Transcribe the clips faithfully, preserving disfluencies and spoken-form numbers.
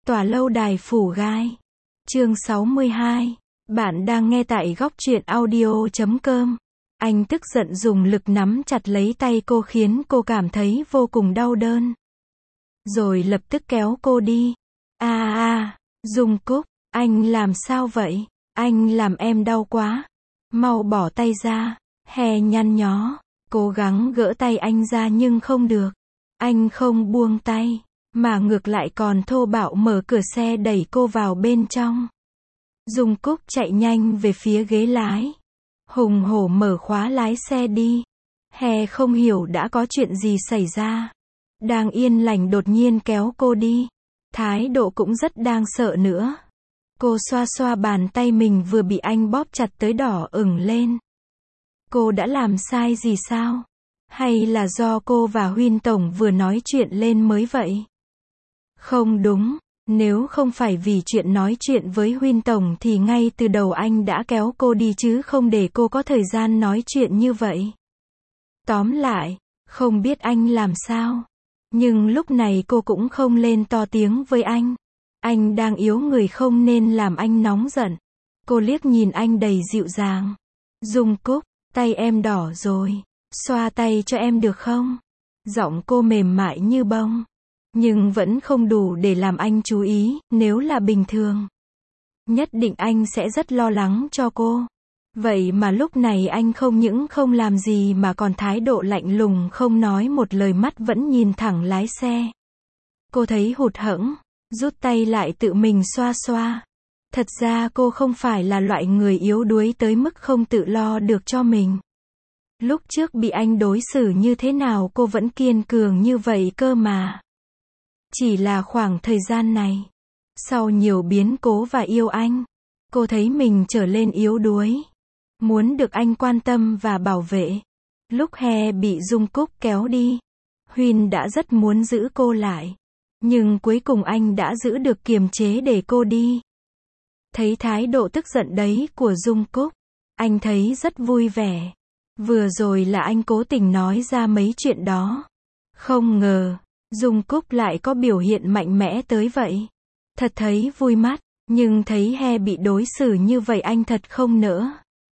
Tòa lâu đài phủ gai. Chương sáu mươi hai. Bạn đang nghe tại góc truyện audio chấm com. Anh tức giận dùng lực nắm chặt lấy tay cô khiến cô cảm thấy vô cùng đau đớn. Rồi lập tức kéo cô đi. A a, à, Dung Cúc, anh làm sao vậy? Anh làm em đau quá. Mau bỏ tay ra. Hè nhăn nhó, cố gắng gỡ tay anh ra nhưng không được. Anh không buông tay, mà ngược lại còn thô bạo mở cửa xe đẩy cô vào bên trong. Dung Cúc chạy nhanh về phía ghế lái. Hùng hổ mở khóa lái xe đi. Hè không hiểu đã có chuyện gì xảy ra. Đang yên lành đột nhiên kéo cô đi. Thái độ cũng rất đang sợ nữa. Cô xoa xoa bàn tay mình vừa bị anh bóp chặt tới đỏ ửng lên. Cô đã làm sai gì sao? Hay là do cô và Huyên Tổng vừa nói chuyện lên mới vậy? Không đúng, nếu không phải vì chuyện nói chuyện với Huyên Tổng thì ngay từ đầu anh đã kéo cô đi chứ không để cô có thời gian nói chuyện như vậy. Tóm lại, không biết anh làm sao. Nhưng lúc này cô cũng không lên to tiếng với anh. Anh đang yếu người không nên làm anh nóng giận. Cô liếc nhìn anh đầy dịu dàng. Dung Cúc, tay em đỏ rồi. Xoa tay cho em được không? Giọng cô mềm mại như bông. Nhưng vẫn không đủ để làm anh chú ý, nếu là bình thường. Nhất định anh sẽ rất lo lắng cho cô. Vậy mà lúc này anh không những không làm gì mà còn thái độ lạnh lùng không nói một lời, mắt vẫn nhìn thẳng lái xe. Cô thấy hụt hẫng, rút tay lại tự mình xoa xoa. Thật ra cô không phải là loại người yếu đuối tới mức không tự lo được cho mình. Lúc trước bị anh đối xử như thế nào cô vẫn kiên cường như vậy cơ mà. Chỉ là khoảng thời gian này, sau nhiều biến cố và yêu anh, cô thấy mình trở lên yếu đuối. Muốn được anh quan tâm và bảo vệ. Lúc Hè bị Dung Cúc kéo đi, Huyên đã rất muốn giữ cô lại. Nhưng cuối cùng anh đã giữ được kiềm chế để cô đi. Thấy thái độ tức giận đấy của Dung Cúc, anh thấy rất vui vẻ. Vừa rồi là anh cố tình nói ra mấy chuyện đó. Không ngờ, Dung Cúc lại có biểu hiện mạnh mẽ tới vậy. Thật thấy vui mắt, nhưng thấy He bị đối xử như vậy anh thật không nỡ.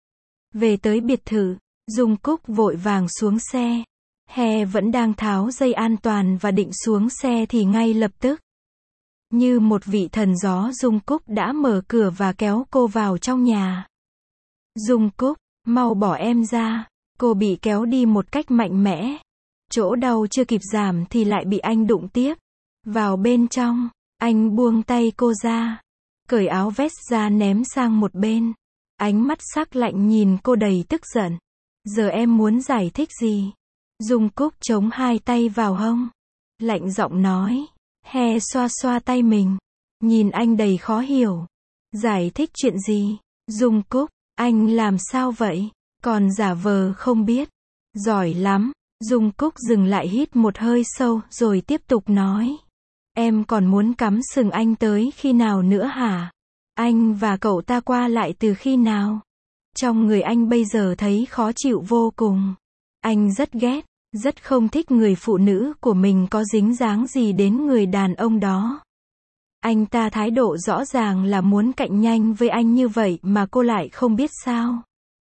Về tới biệt thự, Dung Cúc vội vàng xuống xe. He vẫn đang tháo dây an toàn và định xuống xe thì ngay lập tức. Như một vị thần gió Dung Cúc đã mở cửa và kéo cô vào trong nhà. Dung Cúc, mau bỏ em ra. Cô bị kéo đi một cách mạnh mẽ. Chỗ đau chưa kịp giảm thì lại bị anh đụng tiếp. Vào bên trong, anh buông tay cô ra. Cởi áo vest ra ném sang một bên. Ánh mắt sắc lạnh nhìn cô đầy tức giận. Giờ em muốn giải thích gì? Dung Cúc chống hai tay vào hông. Lạnh giọng nói. He xoa xoa tay mình. Nhìn anh đầy khó hiểu. Giải thích chuyện gì? Dung Cúc, anh làm sao vậy? Còn giả vờ không biết. Giỏi lắm. Dung Cúc dừng lại hít một hơi sâu rồi tiếp tục nói. Em còn muốn cắm sừng anh tới khi nào nữa hả? Anh và cậu ta qua lại từ khi nào? Trong người anh bây giờ thấy khó chịu vô cùng. Anh rất ghét, rất không thích người phụ nữ của mình có dính dáng gì đến người đàn ông đó. Anh ta thái độ rõ ràng là muốn cạnh nhanh với anh như vậy mà cô lại không biết sao?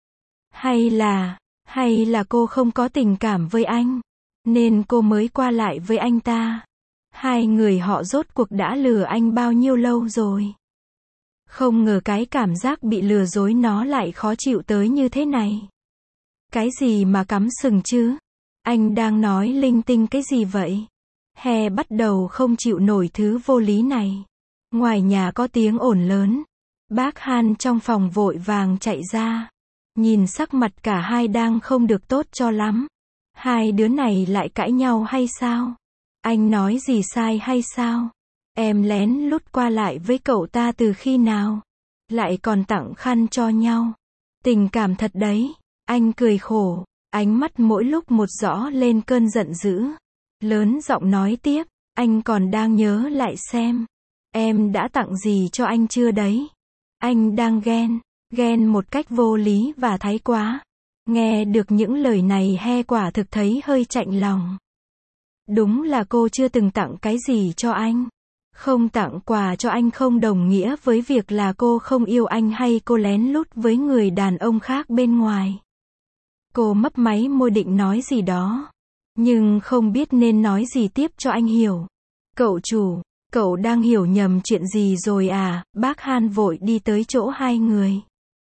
Hay là, hay là cô không có tình cảm với anh, nên cô mới qua lại với anh ta? Hai người họ rốt cuộc đã lừa anh bao nhiêu lâu rồi? Không ngờ cái cảm giác bị lừa dối nó lại khó chịu tới như thế này. Cái gì mà cắm sừng chứ? Anh đang nói linh tinh cái gì vậy? He bắt đầu không chịu nổi thứ vô lý này. Ngoài nhà có tiếng ồn lớn. Bác Han trong phòng vội vàng chạy ra. Nhìn sắc mặt cả hai đang không được tốt cho lắm. Hai đứa này lại cãi nhau hay sao? Anh nói gì sai hay sao? Em lén lút qua lại với cậu ta từ khi nào? Lại còn tặng khăn cho nhau. Tình cảm thật đấy. Anh cười khổ. Ánh mắt mỗi lúc một rõ lên cơn giận dữ. Lớn giọng nói tiếp. Anh còn đang nhớ lại xem. Em đã tặng gì cho anh chưa đấy? Anh đang ghen. Ghen một cách vô lý và thái quá. Nghe được những lời này He quả thực thấy hơi chạnh lòng. Đúng là cô chưa từng tặng cái gì cho anh. Không tặng quà cho anh không đồng nghĩa với việc là cô không yêu anh hay cô lén lút với người đàn ông khác bên ngoài. Cô mấp máy môi định nói gì đó, nhưng không biết nên nói gì tiếp cho anh hiểu. Cậu chủ, cậu đang hiểu nhầm chuyện gì rồi à? Bác Han vội đi tới chỗ hai người.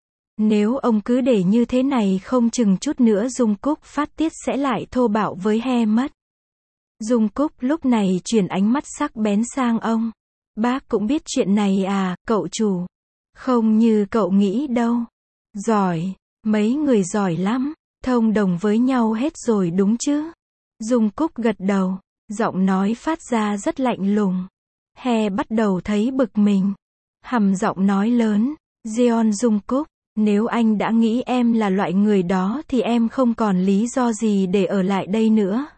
Nếu ông cứ để như thế này không chừng chút nữa Dung Cúc phát tiết sẽ lại thô bạo với He mất. Dung Cúc lúc này chuyển ánh mắt sắc bén sang ông. Bác cũng biết chuyện này à, cậu chủ? Không như cậu nghĩ đâu. Giỏi, mấy người giỏi lắm, thông đồng với nhau hết rồi đúng chứ? Dung Cúc gật đầu, giọng nói phát ra rất lạnh lùng. He bắt đầu thấy bực mình. Hằn giọng nói lớn, Jeon Dung Cúc, nếu anh đã nghĩ em là loại người đó thì em không còn lý do gì để ở lại đây nữa.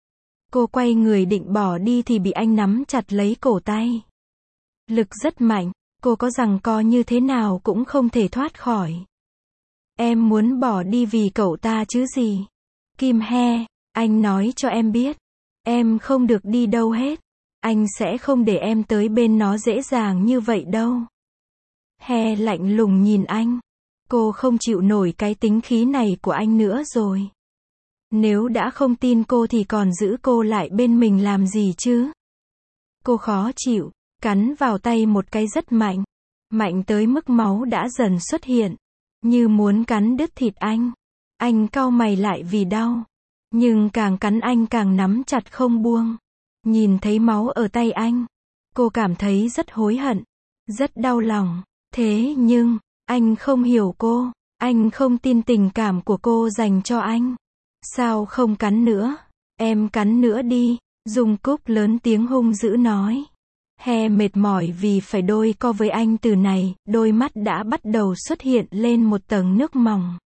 Cô quay người định bỏ đi thì bị anh nắm chặt lấy cổ tay. Lực rất mạnh, cô có giằng co như thế nào cũng không thể thoát khỏi. Em muốn bỏ đi vì cậu ta chứ gì? Kim He, anh nói cho em biết, em không được đi đâu hết. Anh sẽ không để em tới bên nó dễ dàng như vậy đâu. He lạnh lùng nhìn anh. Cô không chịu nổi cái tính khí này của anh nữa rồi. Nếu đã không tin cô thì còn giữ cô lại bên mình làm gì chứ? Cô khó chịu, cắn vào tay một cái rất mạnh. Mạnh tới mức máu đã dần xuất hiện. Như muốn cắn đứt thịt anh. Anh cau mày lại vì đau. Nhưng càng cắn anh càng nắm chặt không buông. Nhìn thấy máu ở tay anh. Cô cảm thấy rất hối hận. Rất đau lòng. Thế nhưng, anh không hiểu cô. Anh không tin tình cảm của cô dành cho anh. Sao không cắn nữa? Em cắn nữa đi. Dung Cúc lớn tiếng hung dữ nói. He mệt mỏi vì phải đôi co với anh từ này, đôi mắt đã bắt đầu xuất hiện lên một tầng nước mỏng.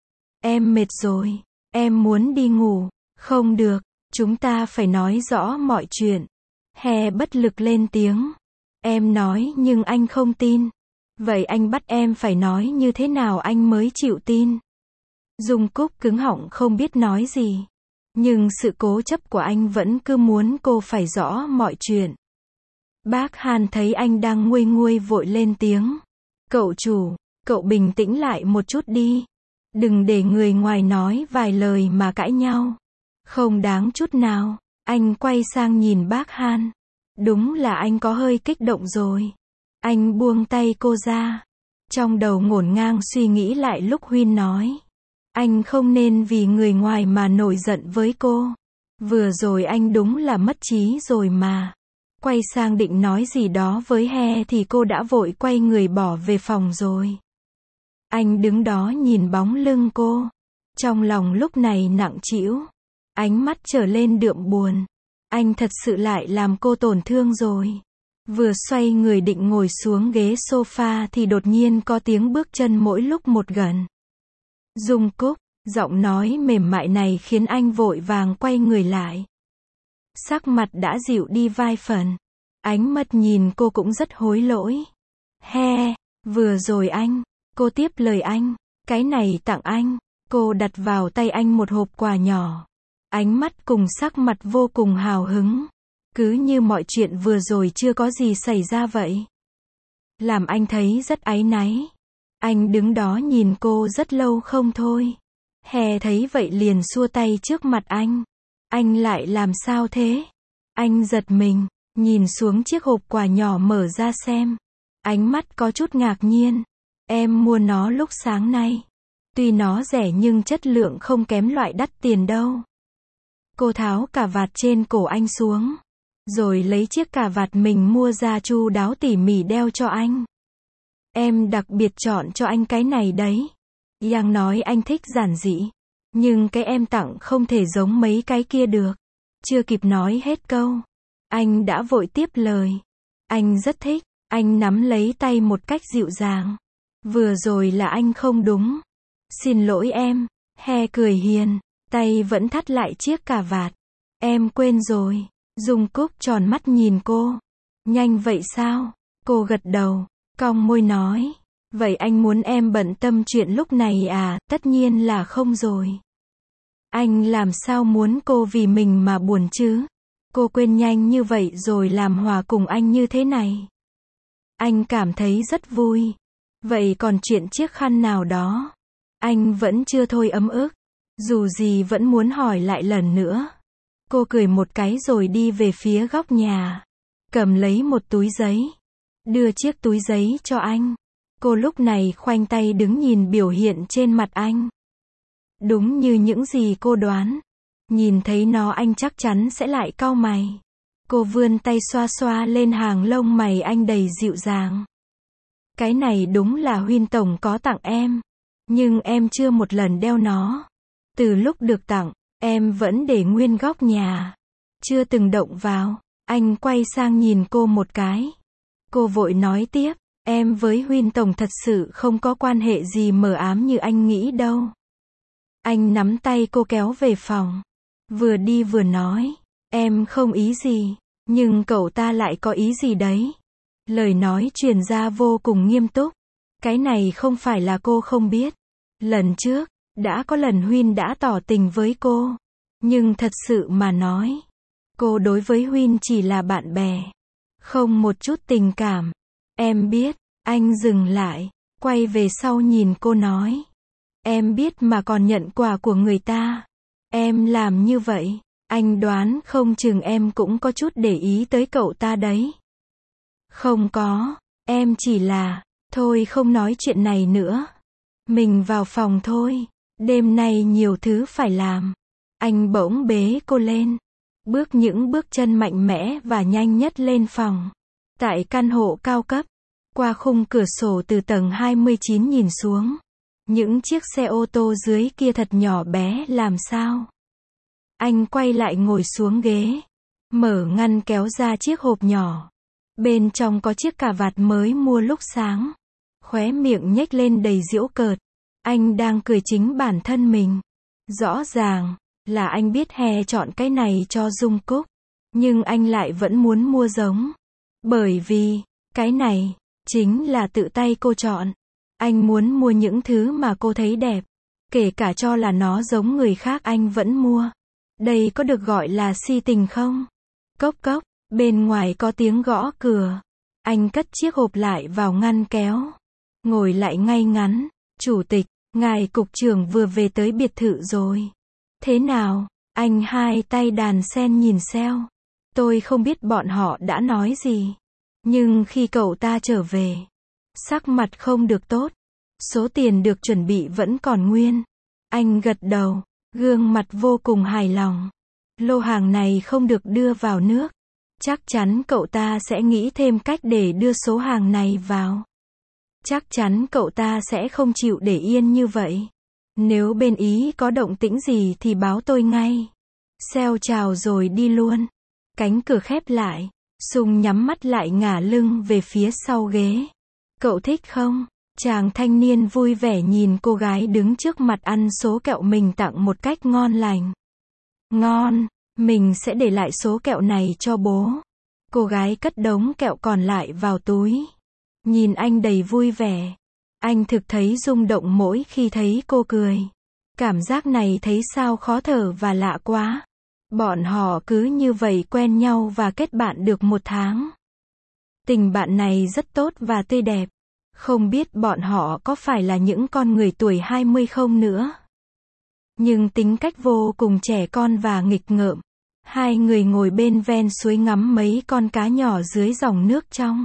Em mệt rồi, em muốn đi ngủ. Không được, chúng ta phải nói rõ mọi chuyện. He bất lực lên tiếng. Em nói nhưng anh không tin. Vậy anh bắt em phải nói như thế nào anh mới chịu tin? Dung Cúc cứng họng không biết nói gì. Nhưng sự cố chấp của anh vẫn cứ muốn cô phải rõ mọi chuyện. Bác Han thấy anh đang nguôi nguôi vội lên tiếng. Cậu chủ, cậu bình tĩnh lại một chút đi. Đừng để người ngoài nói vài lời mà cãi nhau. Không đáng chút nào. Anh quay sang nhìn bác Han. Đúng là anh có hơi kích động rồi. Anh buông tay cô ra. Trong đầu ngổn ngang suy nghĩ lại lúc Huyên nói. Anh không nên vì người ngoài mà nổi giận với cô. Vừa rồi anh đúng là mất trí rồi mà. Quay sang định nói gì đó với He thì cô đã vội quay người bỏ về phòng rồi. Anh đứng đó nhìn bóng lưng cô. Trong lòng lúc này nặng trĩu. Ánh mắt trở lên đượm buồn. Anh thật sự lại làm cô tổn thương rồi. Vừa xoay người định ngồi xuống ghế sofa thì đột nhiên có tiếng bước chân mỗi lúc một gần. Dung Cúc, giọng nói mềm mại này khiến anh vội vàng quay người lại. Sắc mặt đã dịu đi vài phần. Ánh mắt nhìn cô cũng rất hối lỗi. He, vừa rồi anh, cô tiếp lời anh, cái này tặng anh. Cô đặt vào tay anh một hộp quà nhỏ. Ánh mắt cùng sắc mặt vô cùng hào hứng. Cứ như mọi chuyện vừa rồi chưa có gì xảy ra vậy. Làm anh thấy rất áy náy. Anh đứng đó nhìn cô rất lâu không thôi. He thấy vậy liền xua tay trước mặt anh. Anh lại làm sao thế? Anh giật mình, nhìn xuống chiếc hộp quà nhỏ mở ra xem. Ánh mắt có chút ngạc nhiên. Em mua nó lúc sáng nay. Tuy nó rẻ nhưng chất lượng không kém loại đắt tiền đâu. Cô tháo cà vạt trên cổ anh xuống. Rồi lấy chiếc cà vạt mình mua ra chu đáo tỉ mỉ đeo cho anh. Em đặc biệt chọn cho anh cái này đấy. Yang nói anh thích giản dị. Nhưng cái em tặng không thể giống mấy cái kia được. Chưa kịp nói hết câu. Anh đã vội tiếp lời. Anh rất thích. Anh nắm lấy tay một cách dịu dàng. Vừa rồi là anh không đúng. Xin lỗi em. He cười hiền. Tay vẫn thắt lại chiếc cà vạt. Em quên rồi. Dung Cúc tròn mắt nhìn cô. Nhanh vậy sao? Cô gật đầu. Cong môi nói. Vậy anh muốn em bận tâm chuyện lúc này à? Tất nhiên là không rồi. Anh làm sao muốn cô vì mình mà buồn chứ? Cô quên nhanh như vậy rồi làm hòa cùng anh như thế này. Anh cảm thấy rất vui. Vậy còn chuyện chiếc khăn nào đó? Anh vẫn chưa thôi ấm ức. Dù gì vẫn muốn hỏi lại lần nữa. Cô cười một cái rồi đi về phía góc nhà. Cầm lấy một túi giấy. Đưa chiếc túi giấy cho anh. Cô lúc này khoanh tay đứng nhìn biểu hiện trên mặt anh. Đúng như những gì cô đoán. Nhìn thấy nó anh chắc chắn sẽ lại cau mày. Cô vươn tay xoa xoa lên hàng lông mày anh đầy dịu dàng. Cái này đúng là Huyên tổng có tặng em. Nhưng em chưa một lần đeo nó. Từ lúc được tặng, em vẫn để nguyên góc nhà. Chưa từng động vào. Anh quay sang nhìn cô một cái. Cô vội nói tiếp, em với Huyên tổng thật sự không có quan hệ gì mờ ám như anh nghĩ đâu. Anh nắm tay cô kéo về phòng. Vừa đi vừa nói, em không ý gì, nhưng cậu ta lại có ý gì đấy. Lời nói truyền ra vô cùng nghiêm túc. Cái này không phải là cô không biết. Lần trước, đã có lần Huyên đã tỏ tình với cô. Nhưng thật sự mà nói, cô đối với Huyên chỉ là bạn bè. Không một chút tình cảm. Em biết, anh dừng lại, quay về sau nhìn cô nói. Em biết mà còn nhận quà của người ta. Em làm như vậy, anh đoán không chừng em cũng có chút để ý tới cậu ta đấy. Không có, em chỉ là, thôi không nói chuyện này nữa. Mình vào phòng thôi, đêm nay nhiều thứ phải làm. Anh bỗng bế cô lên, bước những bước chân mạnh mẽ và nhanh nhất lên phòng. Tại căn hộ cao cấp, qua khung cửa sổ từ tầng hai mươi chín nhìn xuống. Những chiếc xe ô tô dưới kia thật nhỏ bé làm sao. Anh quay lại ngồi xuống ghế, mở ngăn kéo ra chiếc hộp nhỏ. Bên trong có chiếc cà vạt mới mua lúc sáng. Khóe miệng nhếch lên đầy giễu cợt. Anh đang cười chính bản thân mình. Rõ ràng là anh biết hè chọn cái này cho Dung Cúc. Nhưng anh lại vẫn muốn mua giống. Bởi vì, cái này, chính là tự tay cô chọn. Anh muốn mua những thứ mà cô thấy đẹp. Kể cả cho là nó giống người khác anh vẫn mua. Đây có được gọi là si tình không? Cốc cốc, bên ngoài có tiếng gõ cửa. Anh cất chiếc hộp lại vào ngăn kéo. Ngồi lại ngay ngắn. Chủ tịch, ngài cục trưởng vừa về tới biệt thự rồi. Thế nào? Anh hai tay đàn sen nhìn Seo. Tôi không biết bọn họ đã nói gì. Nhưng khi cậu ta trở về, sắc mặt không được tốt. Số tiền được chuẩn bị vẫn còn nguyên. Anh gật đầu, gương mặt vô cùng hài lòng. Lô hàng này không được đưa vào nước. Chắc chắn cậu ta sẽ nghĩ thêm cách để đưa số hàng này vào. Chắc chắn cậu ta sẽ không chịu để yên như vậy. Nếu bên Ý có động tĩnh gì thì báo tôi ngay. Seo chào rồi đi luôn. Cánh cửa khép lại. Sung nhắm mắt lại ngả lưng về phía sau ghế. Cậu thích không? Chàng thanh niên vui vẻ nhìn cô gái đứng trước mặt ăn số kẹo mình tặng một cách ngon lành. Ngon, mình sẽ để lại số kẹo này cho bố. Cô gái cất đống kẹo còn lại vào túi. Nhìn anh đầy vui vẻ. Anh thực thấy rung động mỗi khi thấy cô cười. Cảm giác này thấy sao khó thở và lạ quá. Bọn họ cứ như vậy quen nhau và kết bạn được một tháng. Tình bạn này rất tốt và tươi đẹp. Không biết bọn họ có phải là những con người tuổi hai mươi không nữa. Nhưng tính cách vô cùng trẻ con và nghịch ngợm. Hai người ngồi bên ven suối ngắm mấy con cá nhỏ dưới dòng nước trong.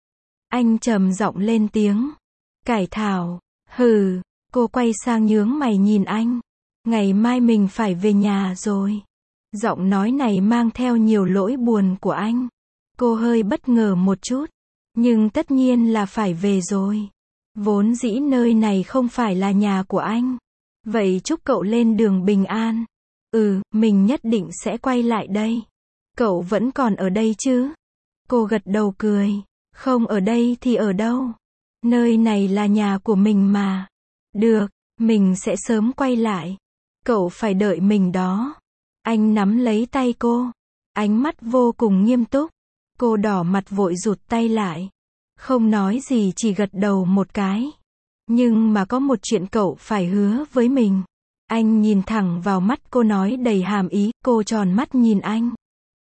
Anh trầm giọng lên tiếng. Cải thảo, hừ, cô quay sang nhướng mày nhìn anh. Ngày mai mình phải về nhà rồi. Giọng nói này mang theo nhiều lỗi buồn của anh. Cô hơi bất ngờ một chút. Nhưng tất nhiên là phải về rồi. Vốn dĩ nơi này không phải là nhà của anh. Vậy chúc cậu lên đường bình an. Ừ, mình nhất định sẽ quay lại đây. Cậu vẫn còn ở đây chứ? Cô gật đầu cười. Không ở đây thì ở đâu? Nơi này là nhà của mình mà. Được, mình sẽ sớm quay lại. Cậu phải đợi mình đó. Anh nắm lấy tay cô. Ánh mắt vô cùng nghiêm túc. Cô đỏ mặt vội rụt tay lại. Không nói gì chỉ gật đầu một cái. Nhưng mà có một chuyện cậu phải hứa với mình. Anh nhìn thẳng vào mắt cô nói đầy hàm ý. Cô tròn mắt nhìn anh.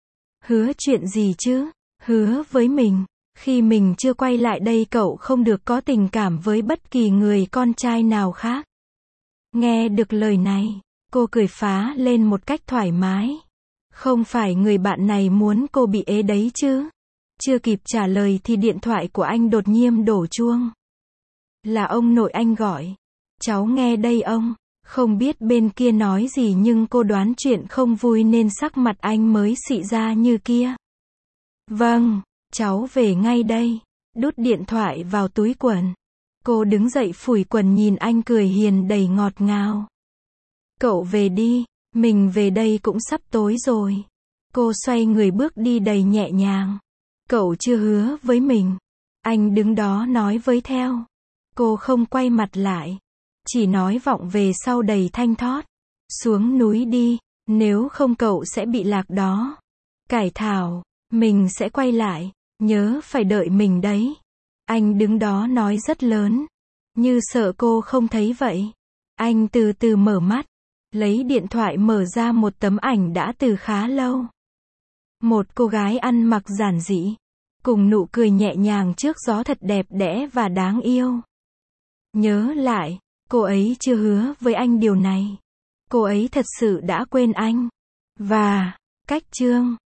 Hứa chuyện gì chứ? Hứa với mình, khi mình chưa quay lại đây cậu không được có tình cảm với bất kỳ người con trai nào khác. Nghe được lời này, cô cười phá lên một cách thoải mái. Không phải người bạn này muốn cô bị ế đấy chứ? Chưa kịp trả lời thì điện thoại của anh đột nhiên đổ chuông. Là ông nội anh gọi. Cháu nghe đây ông. Không biết bên kia nói gì nhưng cô đoán chuyện không vui nên sắc mặt anh mới xị ra như kia. Vâng, cháu về ngay đây. Đút điện thoại vào túi quần. Cô đứng dậy phủi quần nhìn anh cười hiền đầy ngọt ngào. Cậu về đi, mình về đây cũng sắp tối rồi. Cô xoay người bước đi đầy nhẹ nhàng. Cậu chưa hứa với mình. Anh đứng đó nói với theo. Cô không quay mặt lại. Chỉ nói vọng về sau đầy thanh thót. Xuống núi đi, nếu không cậu sẽ bị lạc đó. Cải thảo, mình sẽ quay lại, nhớ phải đợi mình đấy. Anh đứng đó nói rất lớn, như sợ cô không thấy vậy. Anh từ từ mở mắt, lấy điện thoại mở ra một tấm ảnh đã từ khá lâu. Một cô gái ăn mặc giản dị, cùng nụ cười nhẹ nhàng trước gió thật đẹp đẽ và đáng yêu. Nhớ lại, cô ấy chưa hứa với anh điều này. Cô ấy thật sự đã quên anh. Và, cách chương